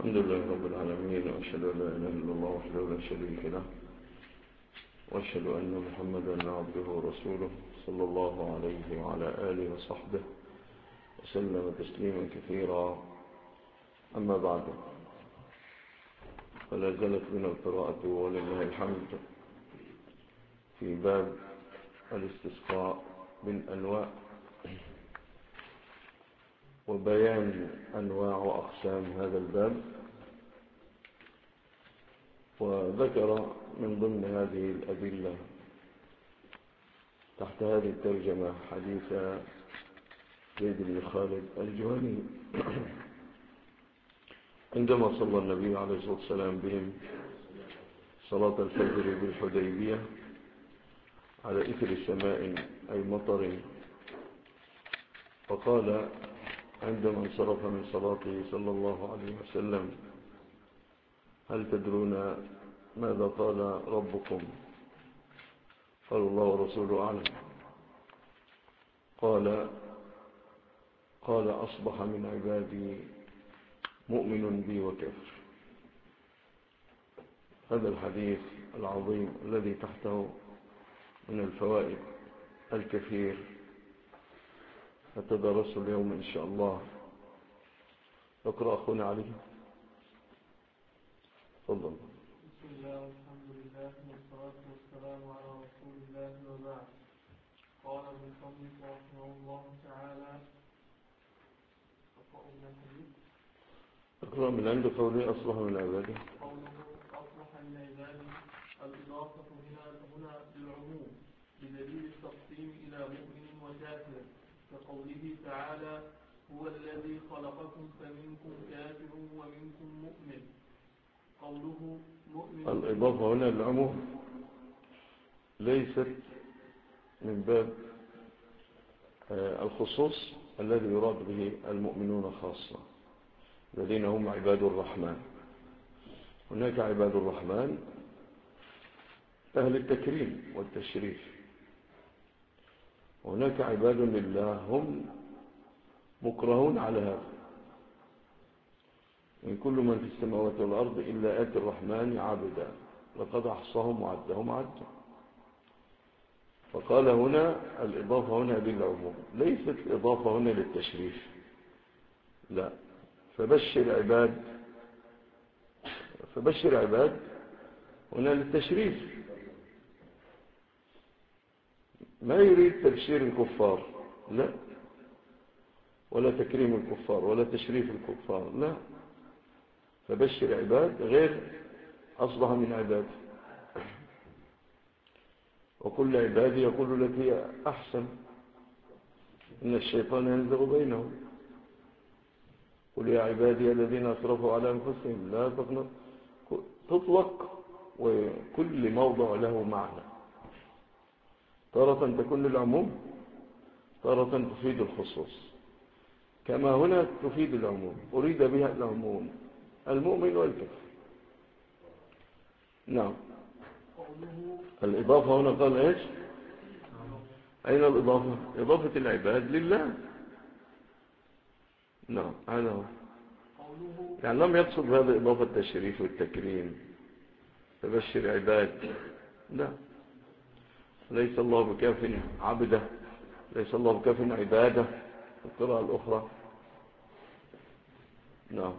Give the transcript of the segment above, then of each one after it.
الحمد لله رب العالمين، وأشهد أن لا إله إلا الله وحده لا شريك له، وأشهد أن محمدا عبده ورسوله صلى الله عليه وعلى آله وصحبه وسلم تسليما كثيرا. أما بعد، فلا زالت بنا القراءة ولله الحمد في باب الاستسقاء بالأنواع وبيان أنواع وأقسام هذا الباب. وذكر من ضمن هذه الأدلة تحت هذه الترجمة حديث زيد بن خالد الجهني عندما صلى النبي عليه الصلاة والسلام بهم صلاة الفجر بالحديبية على إثر سماء أي مطر، فقال عندما انصرف من صلاته صلى الله عليه وسلم: هل تدرون ماذا قال ربكم؟ قال: الله ورسوله أعلم. قال: أصبح من عبادي مؤمن بي وكافر. هذا الحديث العظيم الذي تحته من الفوائد الكثير نتدرسه اليوم إن شاء الله. اقرأ أخونا علي. تفضل. بسم الله والحمد لله والصلاة والسلام على رسول الله وبعد. قال المصنف رحمه الله تعالى: اقرأ من عند قوله أصلح من عباده. قوله أصلح من عباده، الإضافة هنا للعموم بدليل التقسيم إلى مؤمن وكافر، كقوله تعالى: هو الذي خلقكم فمنكم كافر ومنكم مؤمن. قوله مؤمن، الإضافة هنا للعموم ليست من باب الخصوص الذي يراد به المؤمنون خاصة الذين هم عباد الرحمن. هناك عباد الرحمن أهل التكريم والتشريف، وهناك عباد لله هم مكرهون على هذا. إن كل من في السماوات والأرض إلا آتي الرحمن عبدا لقد أحصاهم وعدهم عدا. فقال هنا الإضافة هنا للعموم، ليست الإضافة هنا للتشريف، لا. فبشر عباد هنا للتشريف، ما يريد تبشير الكفار، لا، ولا تكريم الكفار ولا تشريف الكفار، لا. فبشر عباد غير أصبح من عباد. وكل عبادي يقول لك هي أحسن، إن الشيطان ينزغ بينهم. قل يا عبادي الذين أسرفوا على أنفسهم لا تقنطوا. تطلق وكل موضع له معنى، تارة تكون للعموم، تارة تفيد الخصوص، كما هنا تفيد العموم، أريد بها العموم المؤمن والكافر. نعم. الإضافة هنا قال إيش؟ أين الإضافة؟ إضافة العباد لله. نعم، هذا هو. يعني لم يقصد هذا إضافة التشريف والتكريم، تبشر عباد، لا. ليس الله بكاف عبده، ليس الله بكاف عباده، القراءة الأخرى. نعم.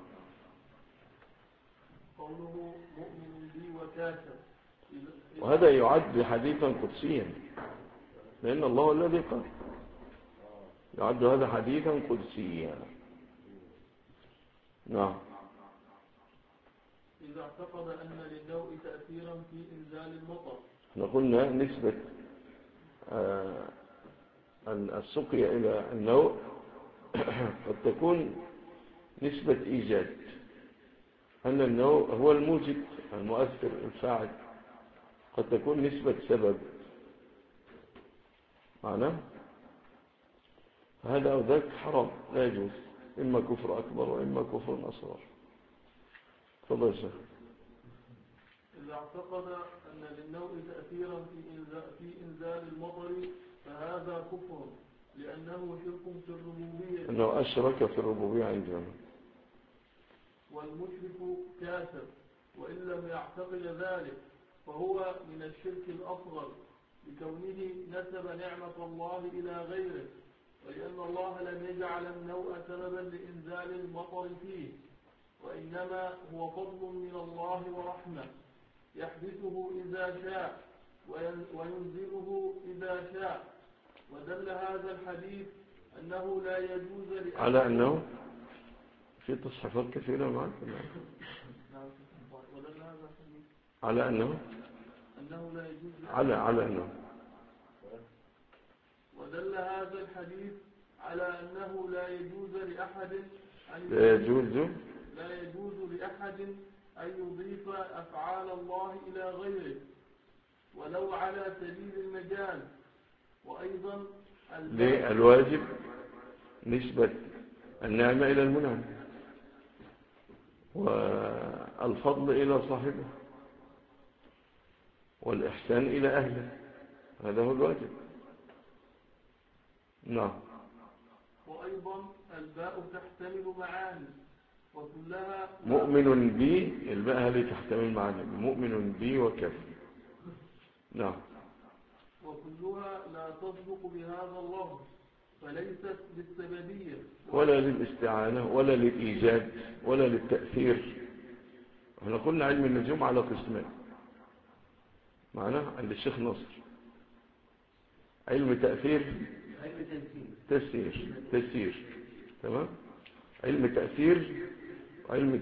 قوله مؤمن بي وكافر، وهذا يعد حديثا قدسيا، لأن الله الذي قال، يعد هذا حديثا قدسيا. نعم. إذا اعتقد أن للنوء تأثيرا في إنزال المطر. احنا قلنا نسبة السقيا إلى النوء قد تكون نسبة إيجاد، أن النوء هو الموجد المؤثر الفاعل، قد تكون نسبة سبب معناه. هذا أو ذاك حرام، لا يجوز، إما كفر أكبر وإما كفر أصغر. تفضل يا شيخ. إذا اعتقد أن للنوء تأثيرا في إنزال المطر فهذا كفر، لأنه شرك في الربوبية، أنه أشرك في الربوبية عندنا. والمشرك كافر، وإن لم يعتقد ذلك فهو من الشرك الأصغر لكونه نسب نعمة الله إلى غيره، ولأن الله لم يجعل النوء سببا لإنزال المطر فيه، وإنما هو فضل من الله ورحمة يحدثه إذا شاء وينزله إذا شاء. ودل هذا الحديث أنه لا يجوز على أنه في تصحيفات كثيرة معك ودل هذا الحديث على أنه لا يجوز على أنه ودل هذا الحديث على أنه لا يجوز لأحد أن يضيف أفعال الله إلى غيره ولو على سبيل المجاز. وأيضا الواجب نسبة النعمة إلى المنعم والفضل إلى صاحبه والإحسان إلى أهله، هذا هو الواجب. نعم. وأيضا الباء تحتمل معاني وكلها مؤمن بي، الباء هذه تحتمل معاني مؤمن بي وكافر. نعم. وكلها لا تصدق بهذا اللفظ، فليست للسببية ولا للاستعانة ولا للإيجاد ولا للتأثير. احنا قلنا علم النجوم على قسمين معناه عند الشيخ نصر: علم تأثير، تسيير، تمام، علم تأثير وعلم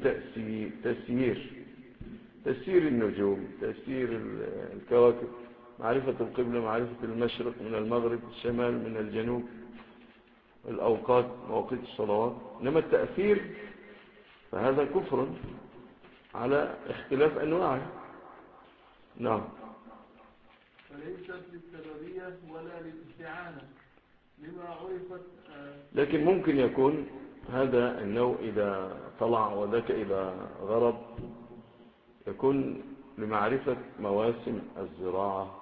تسيير النجوم، تسيير الكواكب، معرفة القبلة، معرفة المشرق من المغرب، الشمال من الجنوب، الأوقات، مواقيت الصلوات. إنما التأثير فهذا كفر على اختلاف أنواعه. نعم. فليست للسببية ولا للاستعانة لما عرفت. لكن ممكن يكون هذا النوع إذا طلع وذاك إذا غرب يكون لمعرفة مواسم الزراعة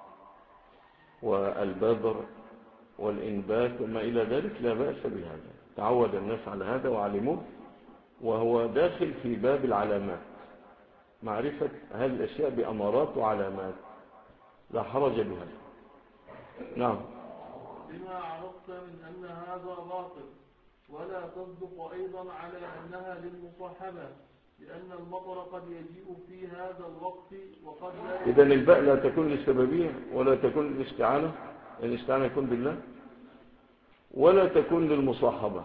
والبذر والإنبات وما إلى ذلك، لا بأس بهذا، تعود الناس على هذا وعلموه، وهو داخل في باب العلامات، معرفة هذه الأشياء بأمارات وعلامات، لا حرج بها. نعم. لما عرفت من أن هذا باطل، ولا تصدق أيضا على أنها للمصاحبة، لأن المطر قد يجيء في هذا الوقت وقد لا. إذن الباء لا تكون للسببية ولا تكون للاستعانة، الاستعانة يكون بالله، ولا تكون للمصاحبة،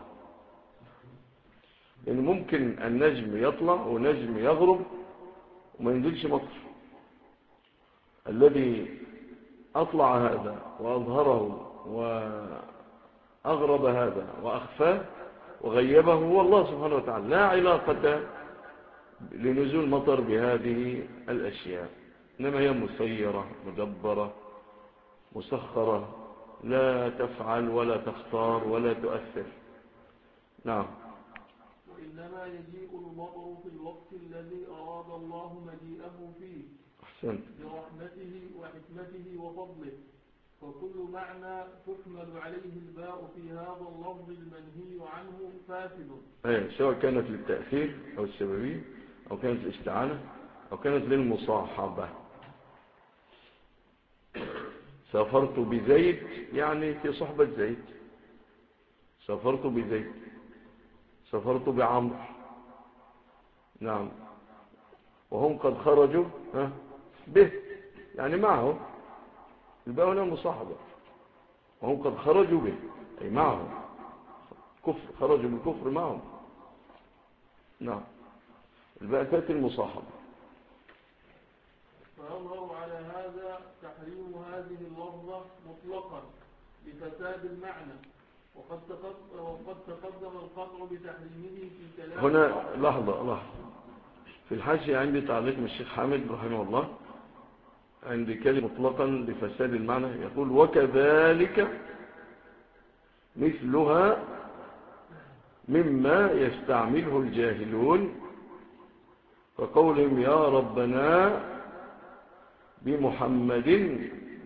لأن ممكن النجم يطلع ونجم يغرب وما ينزلش مطر. الذي أطلع هذا وأظهره وأغرب هذا وأخفاه وغيبه هو الله سبحانه وتعالى، لا علاقة لنزول مطر بهذه الأشياء، إنما هي مسيرة مدبرة مسخرة، لا تفعل ولا تختار ولا تؤثر. نعم. وإنما يجيء المطر في الوقت الذي أراد الله مجيئه فيه، أحسنت، برحمته وحكمته وفضله. فكل معنى تحمل عليه الباء في هذا اللفظ المنهي عنه فاسد. سواء كانت للتأثير أو السببية أو كانت الاستعانة أو كانت للمصاحبة. سافرت بزيد يعني في صحبة زيد، سافرت بزيد، سافرت بعمر. نعم. وهم قد خرجوا به يعني معه، الباء هنا مصاحبة، وهم قد خرجوا به أي معه، كفر، خرجوا بالكفر معهم. نعم. الباء تأتي المصاحبة. فيظهر على هذا تحريم هذه اللفظة مطلقا لفساد المعنى، وقد تقدم القطع بتحريمه في كلام. هنا لحظة، في الحاشية عندي تعليق من الشيخ حامد رحمه الله عند كلمة مطلقا لفساد المعنى، يقول: وكذلك مثلها مما يستعمله الجاهلون كقولهم يا ربنا بمحمد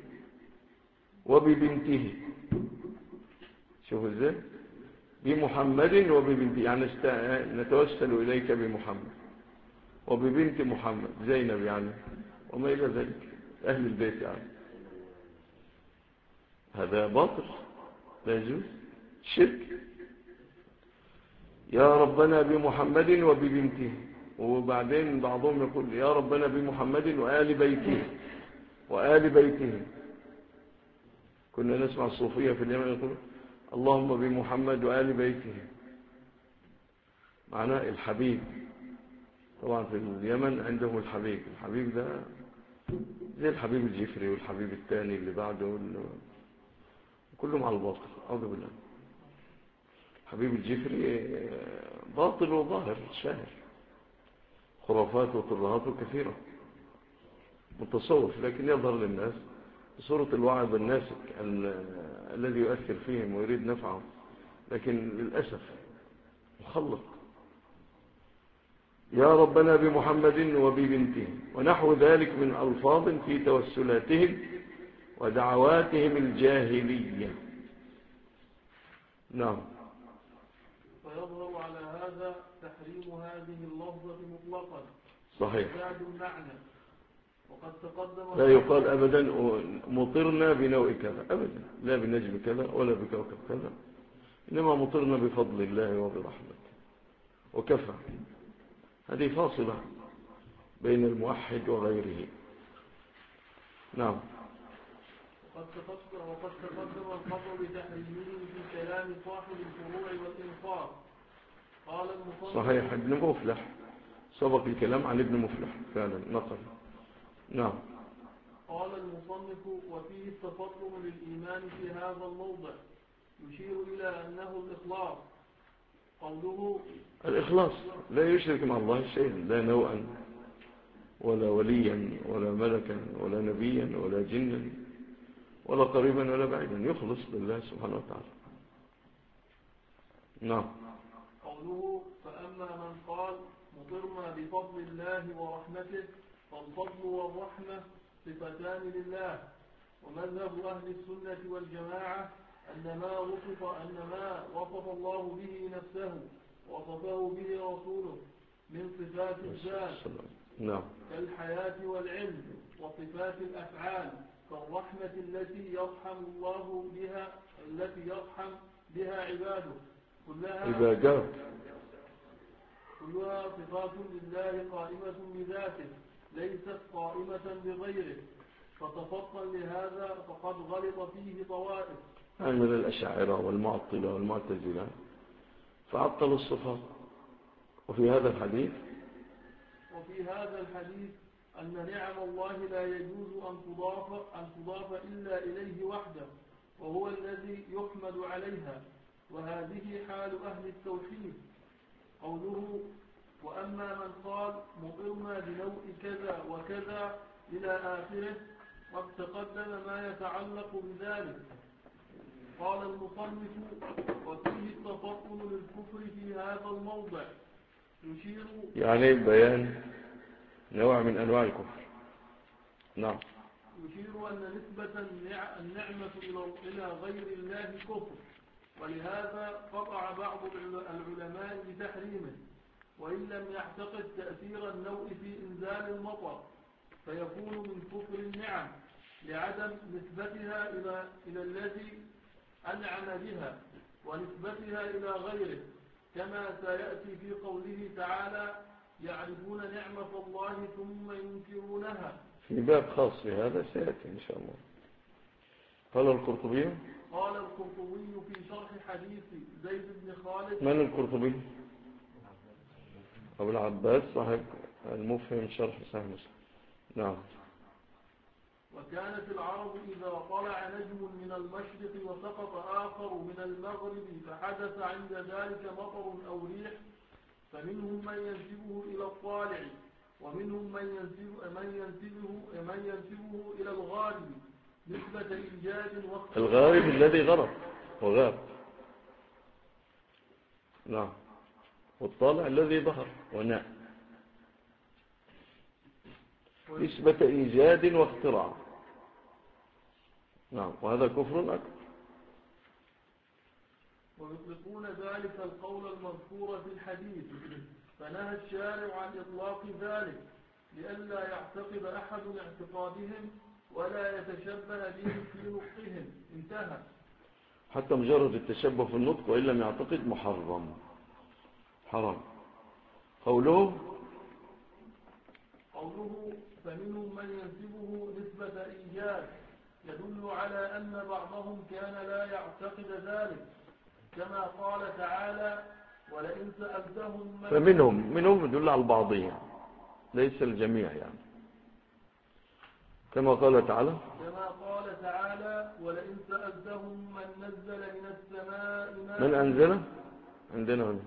وببنته. شوفوا ازاي، بمحمد وببنته، يعني نتوسل إليك بمحمد، وببنت محمد زينب يعني وما إلى ذلك أهل البيت يعني. هذا باطل لا يجوز شرك. يا ربنا بمحمد وببنته، وبعدين بعضهم يقول يا ربنا بمحمد وآل بيته وآل بيته. كنا نسمع الصوفية في اليمن يقول اللهم بمحمد وآل بيته، معناه الحبيب. طبعا في اليمن عندهم الحبيب، الحبيب ده زي الحبيب الجفري والحبيب الثاني اللي بعده كلهم على الباطل. أعوذ بالله. حبيب الجفري باطل وظاهر شاهر، خرافات وترهات كثيرة، متصوف لكن يظهر للناس بصورة الوعظ الناسك الذي يؤثر فيهم ويريد نفعهم، لكن للأسف مخلط. يا ربنا بمحمد وببنته ونحو ذلك من ألفاظ في توسلاتهم ودعواتهم الجاهلية. نعم. فيظهر على هذا تحريم هذه اللفظة مطلقا صحيح. زاد المعنى. وقد تقدم لا يقال أبدا مطرنا بنوع كذا أبدا، لا بنجم كذا ولا بكوكب كذا، إنما مطرنا بفضل الله وبرحمته وكفى. هذه فاصلة بين الموحد وغيره. نعم. وقد تقدم الخبر بتحريمه في كلام صاحب الفروع والإنصار. قال المصنف صحيح. ابن مفلح سبق الكلام عن ابن مفلح فعلا نقل. نعم. قال المصنف وفيه التفضل للإيمان في هذا الموضع يشير إلى أنه الإخلاص. قوله الإخلاص لا يشرك مع الله شيئا، لا نوعا ولا وليا ولا ملكا ولا نبيا ولا جنا ولا قريبا ولا بعيدا، يخلص لله سبحانه وتعالى. نعم. قوله فأما من قال مطرنا بفضل الله ورحمته، فالفضل والرحمة صفتان لله. ومذهب أهل السنة والجماعة أن ما وصف الله به نفسه وصفه به رسوله من صفات الذات كالحياة والعلم، وصفات الأفعال كالرحمة التي يرحم بها عباده كلها صفات لله قائمة بذاته ليست قائمة بغيره. فتفضل لهذا فقد غلط فيه طوائف من الأشاعرة والمعطلة والمعتزلة فعطلوا الصفات. وفي هذا الحديث أن نعم الله لا يجوز أن تضاف إلا إليه وحده، وهو الذي يحمد عليها، وهذه حال أهل التوحيد. قوله وأما من قال مطرنا بنوع كذا وكذا إلى آخره قد تقدم ما يتعلق بذلك. قال المصنف وفيه التفطن للكفر في هذا الموضع يشير يعني بيان نوع من أنواع الكفر. نعم. يشير أن نسبة النعمة إلى غير الله كفر، ولهذا قطع بعض العلماء بتحريمه، وإن لم يعتقد تأثير النوع في إنزال المطر فيكون من كفر النعم لعدم نسبتها إلى الذي أنعم بها ونسبتها إلى غيره، كما سيأتي في قوله تعالى يعرفون نعمة الله ثم ينكرونها. في باب خاص بهذا سيأتي إن شاء الله. قال القرطبي في شرح حديث زيد بن خالد. من القرطبي؟ أبو العباس صاحب المفهم شرح صحيح مسلم. نعم. وكانت العرب إذا طلع نجم من المشرق وسقط آخر من المغرب فحدث عند ذلك مطر أو ريح، فمنهم من ينسبه إلى الطالع، ومنهم من ينسبه إلى الغارب نسبة إيجاد وقت الغارب الذي غرب وغاب. نعم. والطالع الذي ظهر وناء نسبة إيجاد واختراع. نعم. وهذا كفر أكبر. ويطلقون ذلك القول المذكور في الحديث فنهى الشارع عن إطلاق ذلك لئلا يعتقد أحد اعتقادهم ولا يتشبه بهم في نطقهم. انتهى. حتى مجرد التشبه في النطق وإن لم يعتقد محرم، حرام. قوله فمنهم من ينسبه نسبة إيجاد يدل على أن بعضهم كان لا يعتقد ذلك، كما قال تعالى ولئن سألتهم فمنهم يدل على البعضية ليس الجميع يعني، كما قال تعالى ولئن سألتهم من نزل من السماء ماء. من أنزل عندنا هنا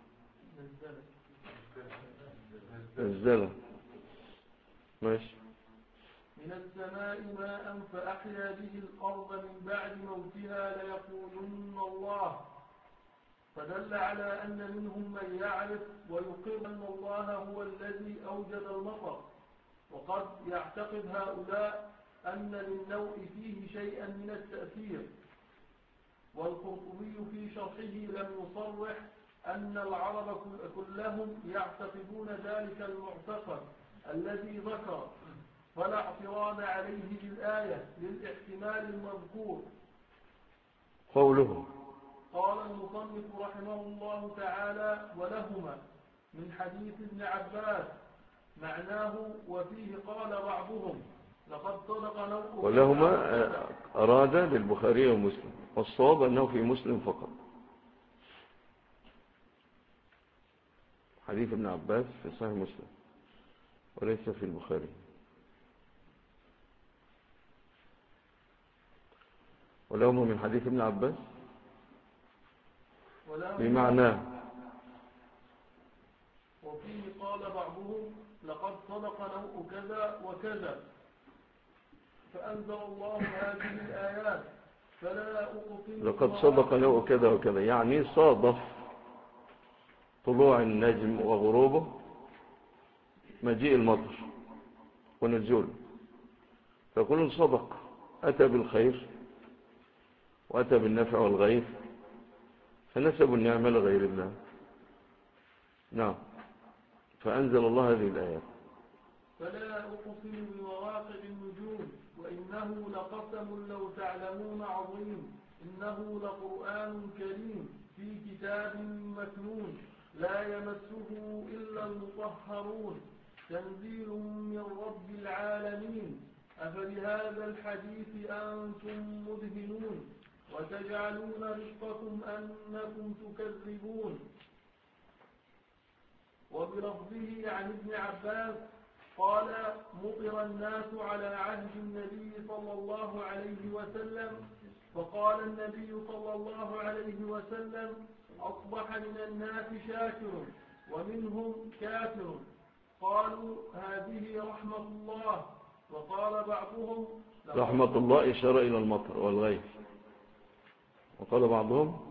نزل ماشي من السماء ماء فأحيا به الأرض من بعد موتها ليقولن الله، فدل على أن منهم من يعرف ويقر أن الله هو الذي أوجد المطر. وقد يعتقد هؤلاء أن للنوء فيه شيئا من التأثير. والقرطبي في شرحه لم يصرح أن العرب كلهم يعتقدون ذلك المعتقد الذي ذكر، فلا اعتراض عليه بالآية للاحتمال المذكور. قوله قال المصنف رحمه الله تعالى ولهما من حديث ابن عباس معناه وفيه قال بعضهم لقد صدق نوء. ولهما أراد للبخاري ومسلم، والصواب أنه في مسلم فقط. حديث ابن عباس في صحيح مسلم وليس في البخاري. ولهما من حديث ابن عباس بمعناه وفيه قال بعضهم لقد صدق نوء كذا وكذا، فأنزل الله هذه الآيات فلا أقسم. لقد صدق نوء كذا وكذا يعني صادف طلوع النجم وغروبه مجيء المطر ونزوله، فكل صدق أتى بالخير وأتى بالنفع والغير، فنسبوا النعمة لغير الله. نعم. فأنزل الله هذه الآيات فلا أقسم بمواقع النجوم وإنه لقسم لو تعلمون عظيم إنه لقرآن كريم في كتاب مكنون لا يمسه إلا المطهرون تنزيل من رب العالمين أفبهذا الحديث أنتم مدهنون وتجعلون رزقكم أنكم تكذبون. وبلفظه عن ابن عباس قال مطر الناس على عهد النبي صلى الله عليه وسلم، فقال النبي صلى الله عليه وسلم أصبح من الناس شاكر ومنهم كافر، قالوا هذه رحمة الله. وقال بعضهم رحمة الله إشارة إلى المطر والغيث. وقال بعضهم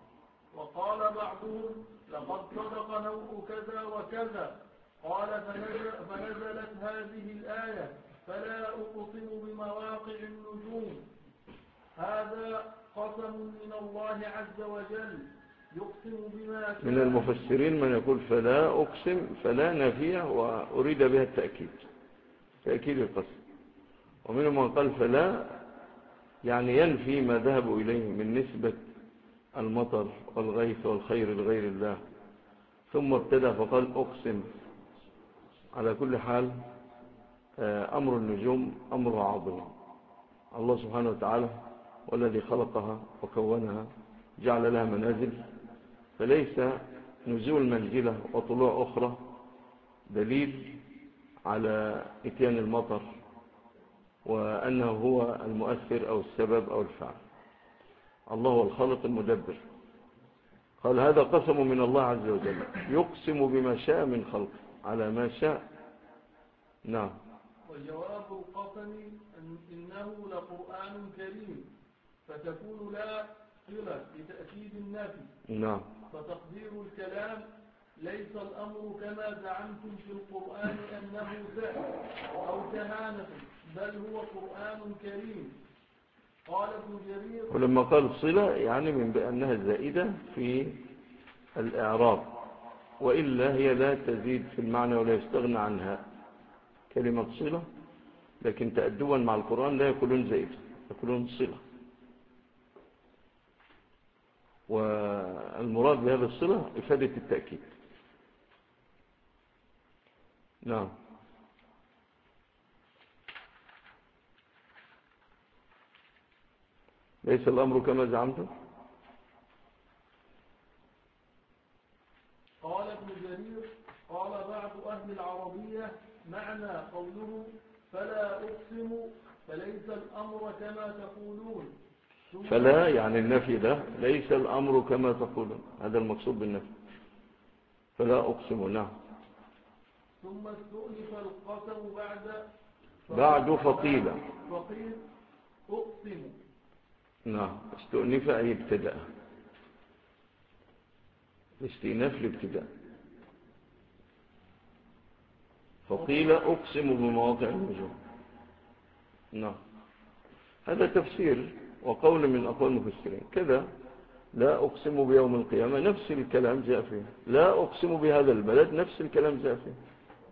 لقد صدق نوء كذا وكذا، قال فنزلت هذه الآية فلا أقسم بمواقع النجوم. هذا قسم من الله عز وجل يقسم بما كان. من المفسرين من يقول فلا أقسم فلا نافية وأريد بها التأكيد، تأكيد القسم. ومنهم من قال فلا يعني ينفي ما ذهبوا إليه من نسبة المطر والغيث والخير لغير الله، ثم ابتدأ فقال أقسم. على كل حال أمر النجوم أمر عظيم. الله سبحانه وتعالى والذي خلقها وكونها جعل لها منازل، فليس نزول منزلة وطلوع أخرى دليل على إتيان المطر وأنه هو المؤثر أو السبب أو الفعل. الله هو الخالق المدبر. قال هذا قسم من الله عز وجل يقسم بما شاء من خلقه على ما شاء. نعم. وجواب القسم إنه لقرآن كريم، فتكون لا صلة لتأكيد النفي. نعم. فتقدير الكلام ليس الأمر كما زعمتم في القرآن أنه سحر أو كهانة، بل هو قرآن كريم. قال ابن جرير ولما قال صلة يعني من بأنها زائدة في الإعراب وإلا هي لا تزيد في المعنى ولا يستغنى عنها كلمة صلة، لكن تأدبا مع القرآن لا يقولون زائدة، يقولون صلة. والمراد بهذا الصلة إفادة التأكيد. نعم. ليس الأمر كما زعمتم. قال ابن جرير قال بعض أهل العربية معنى قوله فلا أقسم فليس الأمر كما تقولون. فلا يعني النفي ده، ليس الأمر كما تقولون، هذا المقصود بالنفي. فلا أقسم. نعم. ثم استؤنف القسم بعد فقيل أقسم. نعم. استؤنف أي ابتدأ، الاستئناف الابتداء. فقيل أقسم بمواقع النجوم. نعم. هذا تفسير وقول من أقوال المفسرين كذا. لا أقسم بيوم القيامة نفس الكلام جاء فيه، لا أقسم بهذا البلد نفس الكلام جاء فيه،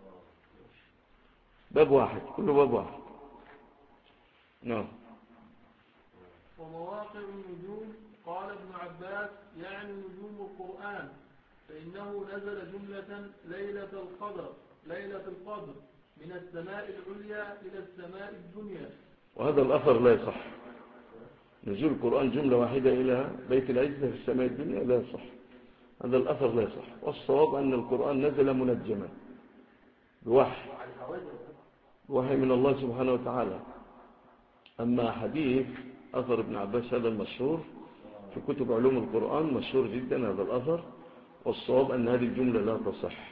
باب واحد، كله باب واحد. نعم. ومواقع النجوم قال ابن عباس يعني نجوم القرآن، فإنه نزل جملة ليلة القدر من السماء العليا إلى السماء الدنيا. وهذا الأثر لا يصح. نزول القرآن جملة واحدة إلى بيت العزة في السماء الدنيا لا يصح، هذا الأثر لا يصح. والصواب أن القرآن نزل منجما بوحي من الله سبحانه وتعالى. أما حديث أثر ابن عباس هذا المشهور في كتب علوم القرآن، مشهور جدا هذا الأثر، والصواب أن هذه الجملة لا تصح.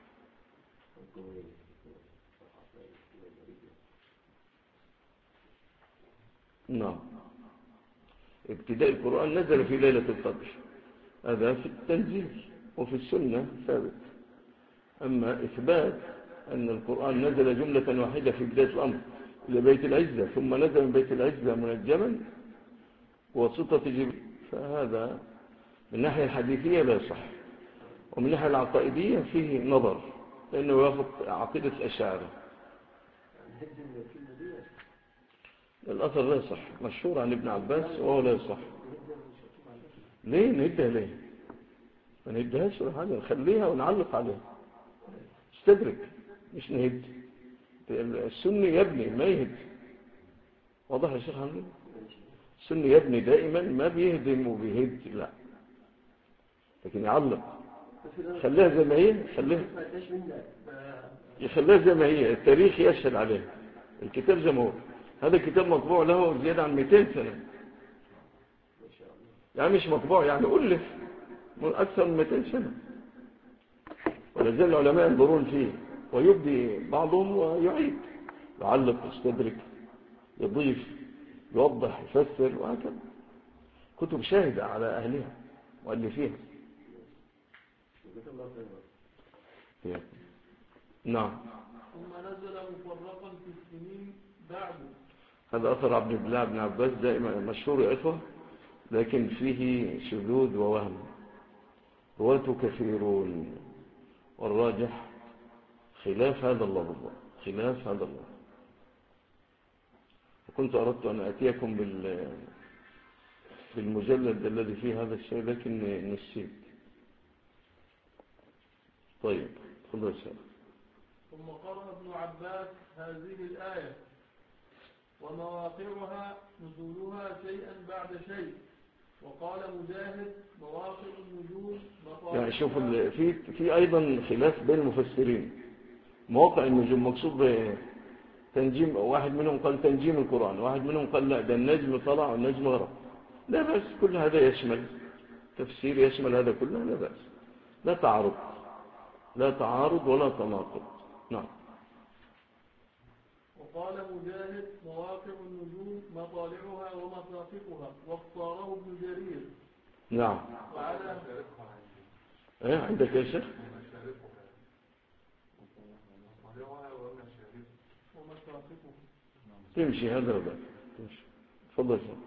نعم. ابتداء القرآن نزل في ليلة القدر، هذا في التنزيل وفي السنة ثابت. أما إثبات أن القرآن نزل جملة واحدة في بداية الأمر إلى بيت العزة ثم نزل من بيت العزة منجما وسطة جبريل، فهذا من ناحية الحديثية لا يصح، ومن ناحية العقائدية فيه نظر، لأنه يوافق عقيدة الأشاعرة. الأثر لا يصح، مشهور عن ابن عباس وهو لا يصح. ليه نهدها؟ ليه ما نهدهاش ولا حاجة، نخليها ونعلق عليها، استدرك مش نهد. السني يبني ما يهد، واضح يا شيخ حمد؟ السني يبني دائما، ما بيهدم وبيهد، لا، لكن يعلق. خليها زي ما هي، يخليها زي ما هي، التاريخ يشهد عليها، الكتاب زي ما هو. هذا الكتاب مطبوع له زيادة عن 200 سنة، يعني مش مطبوع، يعني ألف من أكثر من 200 سنة، ولا زال العلماء ينظرون فيه، ويبدي بعضهم ويعيد، يعلق، يستدرك، يضيف، يوضح، يفسر، وهكذا. كتب شاهدة على أهلها مؤلفيها. نعم. ثم نزل مفرقا في السنين بعد. هذا أثر عبد الله بن عباس دائما مشهور يا إخوة، لكن فيه شذوذ ووهم، رواته كثيرون، والراجح خلاف هذا اللفظ، خلاف هذا اللفظ. وكنت أردت أن أتيكم بالمجلد الذي فيه هذا الشيء، لكن نسيت. طيب خذوا الشيء. ثم قرأ ابن عباس هذه الآية ومواقعها نزولها شيئا بعد شيء. وقال مجاهد مواقع النجوم يعني شوف في أيضا خلاف بين المفسرين. مواقع النجوم مقصود تنجيم، واحد منهم قال تنجيم القرآن، واحد منهم قال لا، ده النجم طلع والنجم غرب. لا بأس، كل هذا يشمل تفسير، يشمل هذا كله، لا بأس، لا تعارض، لا تعارض ولا تناقض. نعم. وقال مجاهد مواقع النجوم مطالعها ومساقطها، واختاره ابن جرير. نعم. وعلى عندك يا شيخ؟ تمشي هذا ولا تمشي؟ تفضل شيخ.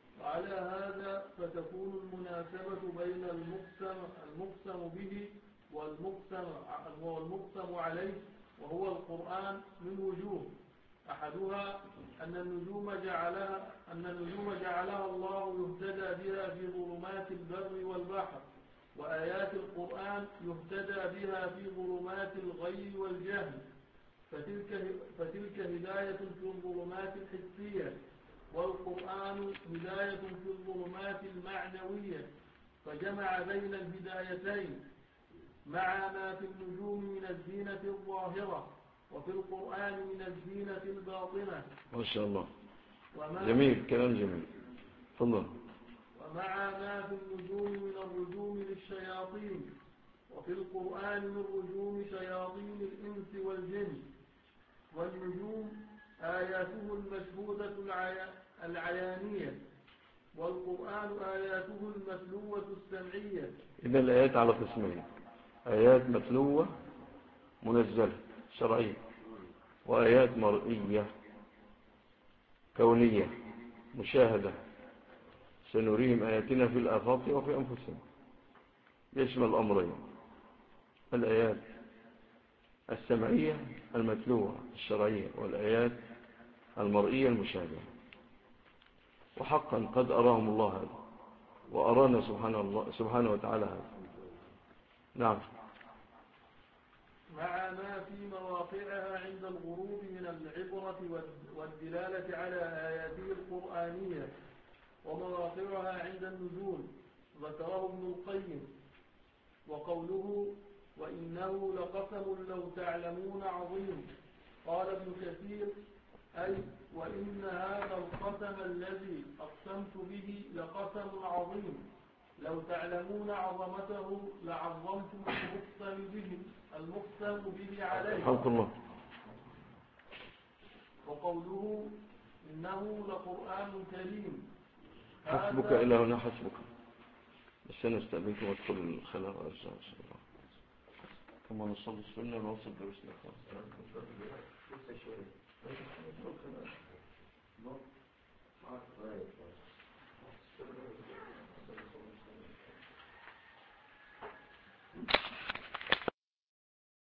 وعلى هذا فتكون المناسبة بين المقسم به والمقسم عليه وهو القرآن من وجوه. أحدها أن النجوم جعلها الله يهتدى بها في ظلمات البر والبحر، وآيات القرآن يهتدى بها في ظلمات الغي والجهل، فتلك هداية في الظلمات الحسية، والقرآن هداية في الظلمات المعنوية، فجمع بين الهدايتين مع ما في النجوم من الزينة الظاهرة وفي القرآن من الزينة الباطنة. ما شاء الله، جميل، كلام جميل. تفضل. ومع ما في النجوم من الرجوم للشياطين، وفي القرآن من رجوم شياطين الإنس والجن. والنجوم آياته المشهودة العيانية، والقرآن آياته المتلوة السمعية. إذن الآيات على قسمين: آيات متلوة منزلة شرعية، وآيات مرئية كونية مشاهدة، سنريهم آياتنا في الآفاق وفي أنفسهم. يشمل الأمرين: الآيات السمعية المتلوة الشرعية، والآيات المرئية المشاهدة. وحقا قد أراهم الله هذا، وأرانا سبحانه وتعالى هذا. نعم. مع ما في مواقعها عند الغروب من العبرة والدلالة على آياته القرآنية، ومواقعها عند النزول، ذكره ابن القيم. وقوله وإنه لقسم لو تعلمون عظيم، قال ابن كثير: أي وإن هذا القسم الذي أقسمت به لقسم عظيم، لو تعلمون عظمته لعظمتم المقسم به عليه. حمد الله. وقوله إنه لقرآن كريم، حسبك إلى هنا حسبك. بس أنا استقبلكم وادخل الخلاء وأرجع إن شاء الله. كما نصلي السنة ونوصل درسنا خلاص.